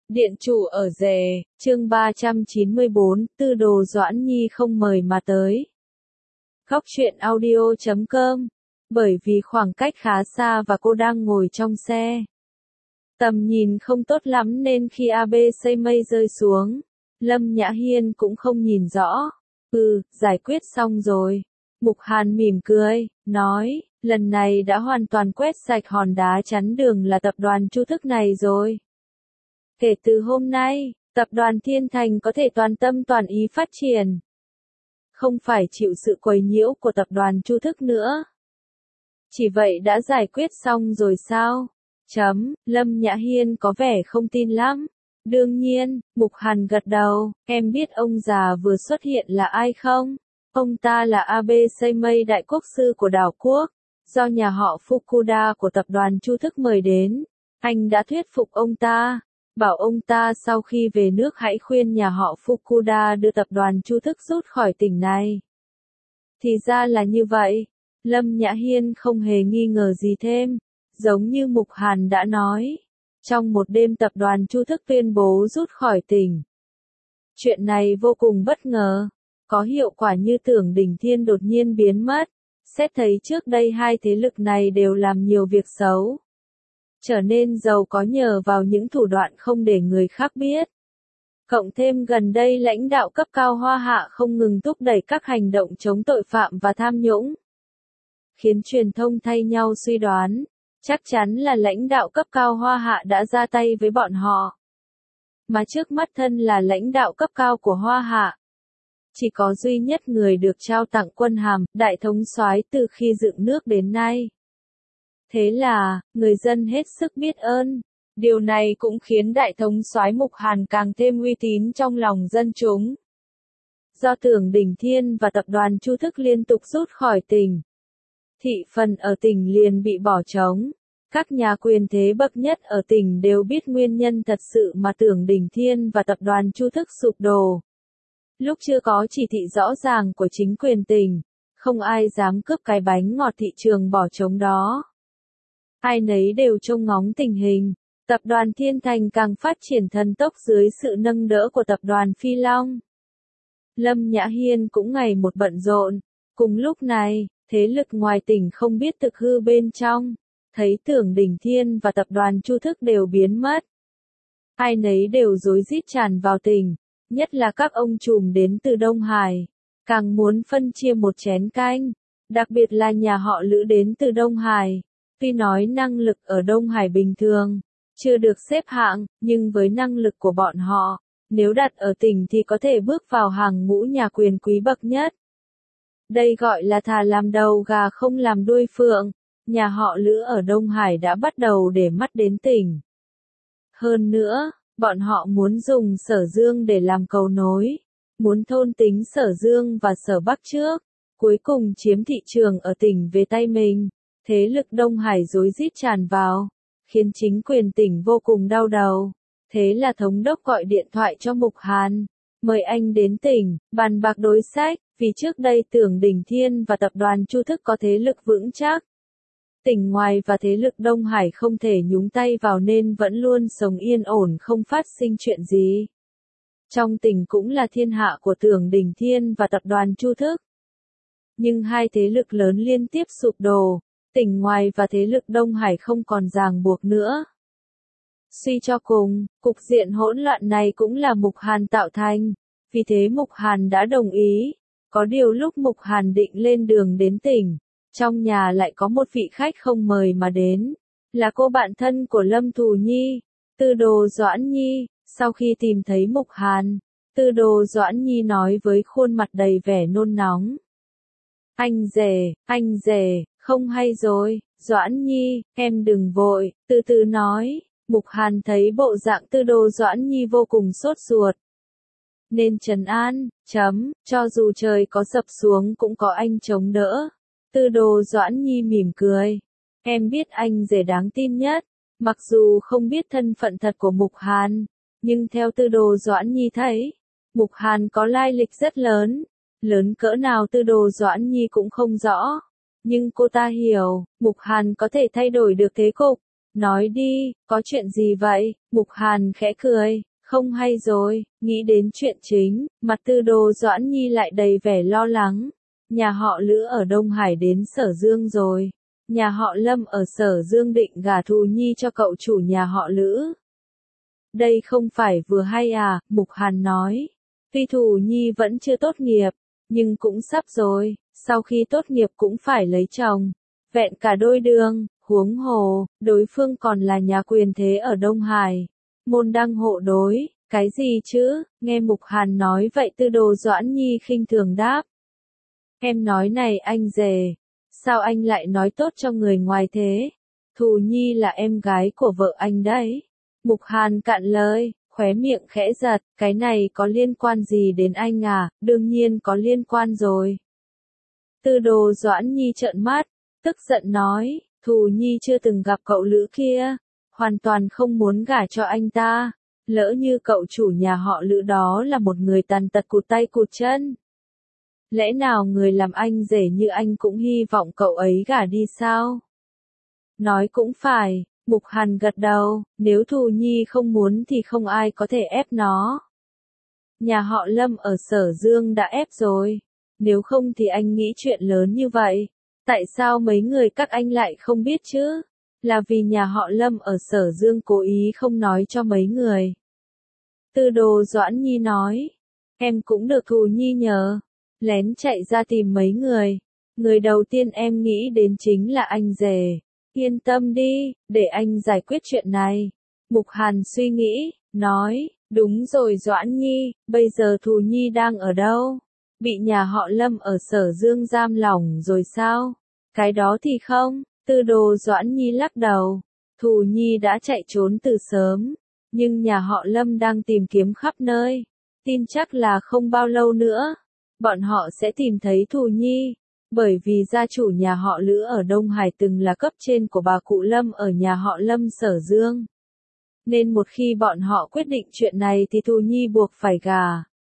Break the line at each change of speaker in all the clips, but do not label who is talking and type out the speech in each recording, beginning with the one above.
Điện chủ ở rể, chương 394, Tư đồ Doãn Nhi không mời mà tới. Góc truyện audio.com. Bởi vì khoảng cách khá xa và cô đang ngồi trong xe. Tầm nhìn không tốt lắm nên khi AB xây mây rơi xuống, Lâm Nhã Hiên cũng không nhìn rõ. Giải quyết xong rồi. Mục Hàn mỉm cười, nói, lần này đã hoàn toàn quét sạch hòn đá chắn đường là tập đoàn Chu Thức này rồi. Kể từ hôm nay, tập đoàn Thiên Thành có thể toàn tâm toàn ý phát triển. Không phải chịu sự quấy nhiễu của tập đoàn Chu Thức nữa. Chỉ vậy đã giải quyết xong rồi sao? Lâm Nhã Hiên có vẻ không tin lắm. Đương nhiên, Mục Hàn gật đầu, em biết ông già vừa xuất hiện là ai không? Ông ta là AB Seimei đại quốc sư của đảo quốc, do nhà họ Fukuda của tập đoàn Chu Thức mời đến. Anh đã thuyết phục ông ta, bảo ông ta sau khi về nước hãy khuyên nhà họ Fukuda đưa tập đoàn Chu Thức rút khỏi tỉnh này. Thì ra là như vậy, Lâm Nhã Hiên không hề nghi ngờ gì thêm, giống như Mục Hàn đã nói. Trong một đêm tập đoàn Chu Thức tuyên bố rút khỏi tỉnh. Chuyện này vô cùng bất ngờ, có hiệu quả như Tưởng Đỉnh Thiên đột nhiên biến mất. Xét thấy trước đây hai thế lực này đều làm nhiều việc xấu, trở nên giàu có nhờ vào những thủ đoạn không để người khác biết. Cộng thêm gần đây lãnh đạo cấp cao Hoa Hạ không ngừng thúc đẩy các hành động chống tội phạm và tham nhũng, khiến truyền thông thay nhau suy đoán, chắc chắn là lãnh đạo cấp cao Hoa Hạ đã ra tay với bọn họ. Mà trước mắt thân là lãnh đạo cấp cao của Hoa Hạ, chỉ có duy nhất người được trao tặng quân hàm đại thống soái từ khi dựng nước đến nay. Thế là, người dân hết sức biết ơn. Điều này cũng khiến đại thống soái Mục Hàn càng thêm uy tín trong lòng dân chúng. Do Tưởng Đỉnh Thiên và tập đoàn Chu Thức liên tục rút khỏi tỉnh, thị phần ở tỉnh liền bị bỏ trống. Các nhà quyền thế bậc nhất ở tỉnh đều biết nguyên nhân thật sự mà Tưởng Đỉnh Thiên và tập đoàn Chu Thức sụp đổ. Lúc chưa có chỉ thị rõ ràng của chính quyền tỉnh, không ai dám cướp cái bánh ngọt thị trường bỏ trống đó. Ai nấy đều trông ngóng tình hình, tập đoàn Thiên Thành càng phát triển thần tốc dưới sự nâng đỡ của tập đoàn Phi Long. Lâm Nhã Hiên cũng ngày một bận rộn. Cùng lúc này, thế lực ngoài tỉnh không biết thực hư bên trong, thấy Tưởng Đỉnh Thiên và tập đoàn Chu Thức đều biến mất. Ai nấy đều rối rít tràn vào tỉnh, nhất là các ông trùm đến từ Đông Hải, càng muốn phân chia một chén canh, đặc biệt là nhà họ Lữ đến từ Đông Hải. Tuy nói năng lực ở Đông Hải bình thường, chưa được xếp hạng, nhưng với năng lực của bọn họ, nếu đặt ở tỉnh thì có thể bước vào hàng ngũ nhà quyền quý bậc nhất. Đây gọi là thà làm đầu gà không làm đuôi phượng, nhà họ Lữ ở Đông Hải đã bắt đầu để mắt đến tỉnh. Hơn nữa, bọn họ muốn dùng Sở Dương để làm cầu nối, muốn thôn tính Sở Dương và Sở Bắc trước, cuối cùng chiếm thị trường ở tỉnh về tay mình. Thế lực Đông Hải rối rít tràn vào, khiến chính quyền tỉnh vô cùng đau đầu. Thế là thống đốc gọi điện thoại cho Mục Hàn, mời anh đến tỉnh, bàn bạc đối sách, vì trước đây Tưởng Đỉnh Thiên và tập đoàn Chu Thức có thế lực vững chắc. Tỉnh ngoài và thế lực Đông Hải không thể nhúng tay vào nên vẫn luôn sống yên ổn không phát sinh chuyện gì. Trong tỉnh cũng là thiên hạ của Tưởng Đỉnh Thiên và tập đoàn Chu Thức. Nhưng hai thế lực lớn liên tiếp sụp đổ, tỉnh ngoài và thế lực Đông Hải không còn ràng buộc nữa. Suy cho cùng, cục diện hỗn loạn này cũng là Mục Hàn tạo thành, vì thế Mục Hàn đã đồng ý. Có điều lúc Mục Hàn định lên đường đến tỉnh, trong nhà lại có một vị khách không mời mà đến, là cô bạn thân của Lâm Thù Nhi, Tư đồ Doãn Nhi. Sau khi tìm thấy Mục Hàn, Tư đồ Doãn Nhi nói với khuôn mặt đầy vẻ nôn nóng. Anh rể, không hay rồi, Doãn Nhi, em đừng vội, từ từ nói. Mục Hàn thấy bộ dạng Tư đồ Doãn Nhi vô cùng sốt ruột, nên trấn an, cho dù trời có sập xuống cũng có anh chống đỡ. Tư đồ Doãn Nhi mỉm cười, em biết anh rể đáng tin nhất, mặc dù không biết thân phận thật của Mục Hàn, nhưng theo Tư đồ Doãn Nhi thấy, Mục Hàn có lai lịch rất lớn, lớn cỡ nào Tư đồ Doãn Nhi cũng không rõ, nhưng cô ta hiểu, Mục Hàn có thể thay đổi được thế cục, Nói đi, có chuyện gì vậy? Mục Hàn khẽ cười, không hay rồi, nghĩ đến chuyện chính, mặt Tư Đồ Doãn Nhi lại đầy vẻ lo lắng. Nhà họ Lữ ở Đông Hải đến Sở Dương rồi. Nhà họ Lâm ở Sở Dương định gả Thù Nhi cho cậu chủ nhà họ Lữ. Đây không phải vừa hay à, Mục Hàn nói. Tuy Thù Nhi vẫn chưa tốt nghiệp, nhưng cũng sắp rồi, sau khi tốt nghiệp cũng phải lấy chồng. Vẹn cả đôi đường, huống hồ, đối phương còn là nhà quyền thế ở Đông Hải. Môn đăng hộ đối, cái gì chứ, nghe Mục Hàn nói vậy Tư Đồ Doãn Nhi khinh thường đáp. Em nói này anh rể, sao anh lại nói tốt cho người ngoài thế? Thù Nhi là em gái của vợ anh đấy. Mục Hàn cạn lời, khóe miệng khẽ giật, cái này có liên quan gì đến anh à, đương nhiên có liên quan rồi. Tư Đồ Doãn Nhi trợn mắt, tức giận nói, Thù Nhi chưa từng gặp cậu Lữ kia, hoàn toàn không muốn gả cho anh ta, lỡ như cậu chủ nhà họ Lữ đó là một người tàn tật cụt tay cụt chân. Lẽ nào người làm anh rể như anh cũng hy vọng cậu ấy gả đi sao? Nói cũng phải, Mục Hàn gật đầu, nếu Thù Nhi không muốn thì không ai có thể ép nó. Nhà họ Lâm ở Sở Dương đã ép rồi, nếu không thì anh nghĩ chuyện lớn như vậy. Tại sao mấy người các anh lại không biết chứ? Là vì nhà họ Lâm ở Sở Dương cố ý không nói cho mấy người. Tư Đồ Doãn Nhi nói, em cũng được Thù Nhi nhờ. Lén chạy ra tìm mấy người. Người đầu tiên em nghĩ đến chính là anh rể. Yên tâm đi, để anh giải quyết chuyện này. Mục Hàn suy nghĩ, nói, đúng rồi Doãn Nhi, bây giờ Thù Nhi đang ở đâu? Bị nhà họ Lâm ở Sở Dương giam lỏng rồi sao? Cái đó thì không, Tư Đồ Doãn Nhi lắc đầu. Thù Nhi đã chạy trốn từ sớm, nhưng nhà họ Lâm đang tìm kiếm khắp nơi. Tin chắc là không bao lâu nữa, bọn họ sẽ tìm thấy Thù Nhi. Bởi vì gia chủ nhà họ Lữ ở Đông Hải từng là cấp trên của bà cụ Lâm ở nhà họ Lâm Sở Dương. Nên một khi bọn họ quyết định chuyện này thì Thù Nhi buộc phải gả.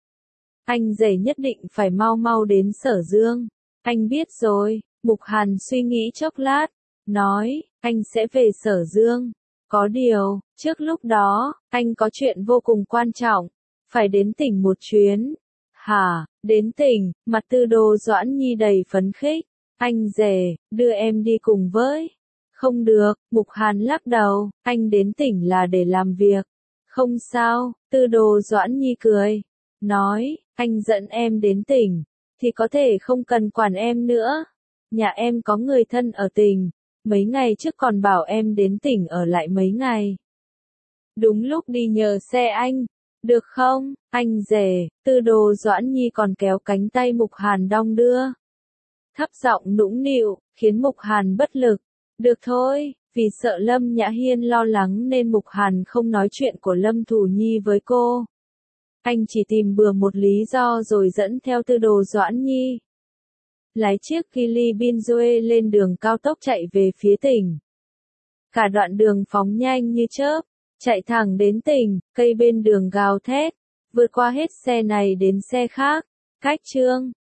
Anh rể nhất định phải mau mau đến Sở Dương. Anh biết rồi, Mục Hàn suy nghĩ chốc lát, nói, anh sẽ về Sở Dương. Có điều, trước lúc đó, anh có chuyện vô cùng quan trọng, phải đến tỉnh một chuyến. Hả, đến tỉnh, mặt Tư Đồ Doãn Nhi đầy phấn khích. Anh rể, đưa em đi cùng với. Không được, Mục Hàn lắc đầu, anh đến tỉnh là để làm việc. Không sao, Tư Đồ Doãn Nhi cười. Nói, anh dẫn em đến tỉnh, thì có thể không cần quản em nữa. Nhà em có người thân ở tỉnh, mấy ngày trước còn bảo em đến tỉnh ở lại mấy ngày. Đúng lúc đi nhờ xe anh. Được không, anh rể, Tư Đồ Doãn Nhi còn kéo cánh tay Mục Hàn đong đưa. Thấp giọng nũng nịu, khiến Mục Hàn bất lực. Được thôi, vì sợ Lâm Nhã Hiên lo lắng nên Mục Hàn không nói chuyện của Lâm Thù Nhi với cô. Anh chỉ tìm bừa một lý do rồi dẫn theo Tư Đồ Doãn Nhi. Lái chiếc Geely Binzoe lên đường cao tốc chạy về phía tỉnh. Cả đoạn đường phóng nhanh như chớp. Chạy thẳng đến tỉnh, cây bên đường gào thét, vượt qua hết xe này đến xe khác. Cách chương